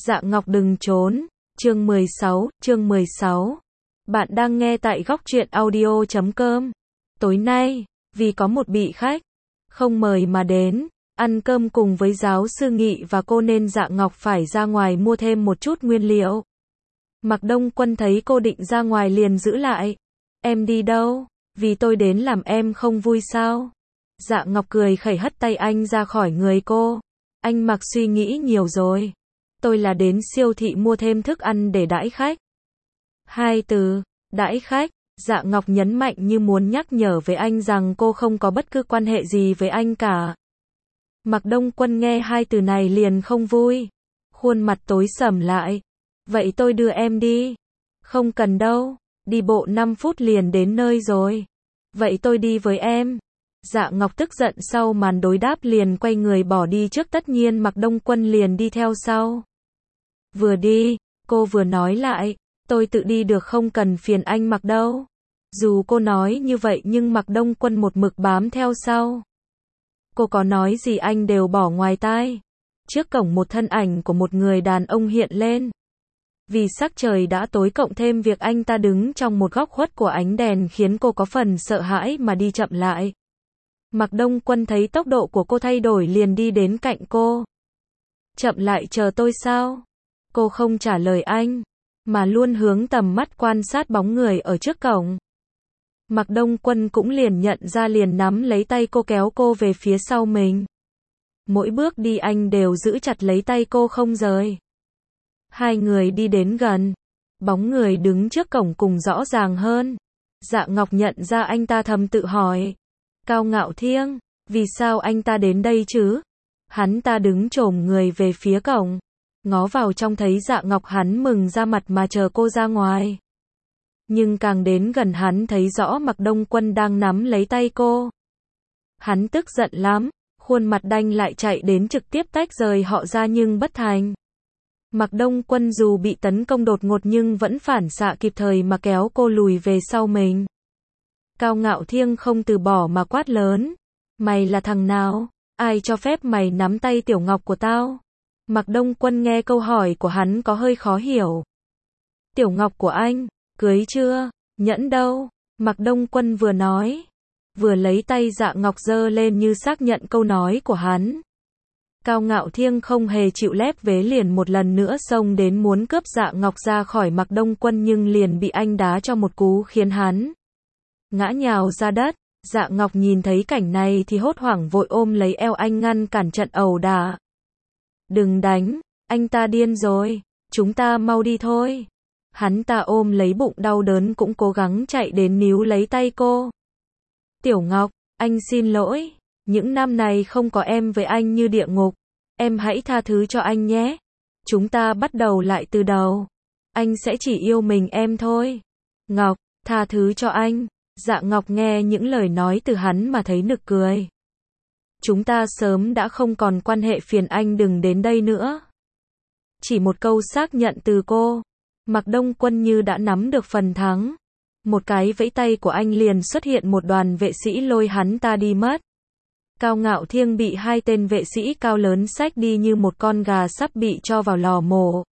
Dạ Ngọc đừng trốn. Chương 16. Bạn đang nghe tại góc truyện audio.com. Tối nay, vì có một vị khách không mời mà đến ăn cơm cùng với giáo sư Nghị và cô nên Dạ Ngọc phải ra ngoài mua thêm một chút nguyên liệu. Mạc Đông Quân thấy cô định ra ngoài liền giữ lại. Em đi đâu? Vì tôi đến làm em không vui sao? Dạ Ngọc cười khẩy hất tay anh ra khỏi người cô. Anh Mạc suy nghĩ nhiều rồi. Tôi là đến siêu thị mua thêm thức ăn để đãi khách. Hai từ, đãi khách. Dạ Ngọc nhấn mạnh như muốn nhắc nhở với anh rằng cô không có bất cứ quan hệ gì với anh cả. Mạc Đông Quân nghe hai từ này liền không vui. Khuôn mặt tối sầm lại. Vậy tôi đưa em đi. Không cần đâu. Đi bộ 5 phút liền đến nơi rồi. Vậy tôi đi với em. Dạ Ngọc tức giận sau màn đối đáp liền quay người bỏ đi trước, tất nhiên Mạc Đông Quân liền đi theo sau. Vừa đi, cô vừa nói lại, tôi tự đi được không cần phiền anh Mạc đâu. Dù cô nói như vậy nhưng Mạc Đông Quân một mực bám theo sau. Cô có nói gì anh đều bỏ ngoài tai. Trước cổng một thân ảnh của một người đàn ông hiện lên. Vì sắc trời đã tối cộng thêm việc anh ta đứng trong một góc khuất của ánh đèn khiến cô có phần sợ hãi mà đi chậm lại. Mạc Đông Quân thấy tốc độ của cô thay đổi liền đi đến cạnh cô. Chậm lại chờ tôi sao? Cô không trả lời anh, mà luôn hướng tầm mắt quan sát bóng người ở trước cổng. Mạc Đông Quân cũng liền nhận ra liền nắm lấy tay cô kéo cô về phía sau mình. Mỗi bước đi anh đều giữ chặt lấy tay cô không rời. Hai người đi đến gần. Bóng người đứng trước cổng cùng rõ ràng hơn. Dạ Ngọc nhận ra anh ta thầm tự hỏi. Cao Ngạo Thiên, vì sao anh ta đến đây chứ? Hắn ta đứng chồm người về phía cổng. Ngó vào trong thấy Dạ Ngọc, hắn mừng ra mặt mà chờ cô ra ngoài. Nhưng càng đến gần hắn thấy rõ Mạc Đông Quân đang nắm lấy tay cô. Hắn tức giận lắm, khuôn mặt đanh lại chạy đến trực tiếp tách rời họ ra nhưng bất thành. Mạc Đông Quân dù bị tấn công đột ngột nhưng vẫn phản xạ kịp thời mà kéo cô lùi về sau mình. Cao Ngạo Thiên không từ bỏ mà quát lớn. Mày là thằng nào? Ai cho phép mày nắm tay Tiểu Ngọc của tao? Mạc Đông Quân nghe câu hỏi của hắn có hơi khó hiểu. Tiểu Ngọc của anh, cưới chưa? Nhẫn đâu? Mạc Đông Quân vừa nói, vừa lấy tay Dạ Ngọc giơ lên như xác nhận câu nói của hắn. Cao Ngạo Thiên không hề chịu lép vế liền một lần nữa xông đến muốn cướp Dạ Ngọc ra khỏi Mạc Đông Quân nhưng liền bị anh đá cho một cú khiến hắn ngã nhào ra đất. Dạ Ngọc nhìn thấy cảnh này thì hốt hoảng vội ôm lấy eo anh ngăn cản trận ẩu đả. Đừng đánh, anh ta điên rồi, chúng ta mau đi thôi. Hắn ta ôm lấy bụng đau đớn cũng cố gắng chạy đến níu lấy tay cô. Tiểu Ngọc, anh xin lỗi, những năm này không có em với anh như địa ngục. Em hãy tha thứ cho anh nhé. Chúng ta bắt đầu lại từ đầu. Anh sẽ chỉ yêu mình em thôi. Ngọc, tha thứ cho anh. Dạ Ngọc nghe những lời nói từ hắn mà thấy nực cười. Chúng ta sớm đã không còn quan hệ, phiền anh đừng đến đây nữa. Chỉ một câu xác nhận từ cô, Mạc Đông Quân như đã nắm được phần thắng. Một cái vẫy tay của anh liền xuất hiện một đoàn vệ sĩ lôi hắn ta đi mất. Cao Ngạo Thiên bị hai tên vệ sĩ cao lớn xách đi như một con gà sắp bị cho vào lò mổ.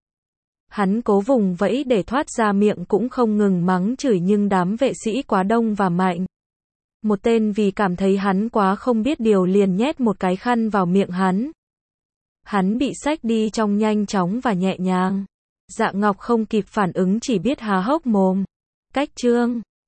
Hắn cố vùng vẫy để thoát ra, miệng cũng không ngừng mắng chửi nhưng đám vệ sĩ quá đông và mạnh. Một tên vì cảm thấy hắn quá không biết điều liền nhét một cái khăn vào miệng hắn. Hắn bị xách đi trong nhanh chóng và nhẹ nhàng. Dạ Ngọc không kịp phản ứng chỉ biết há hốc mồm. Cách chương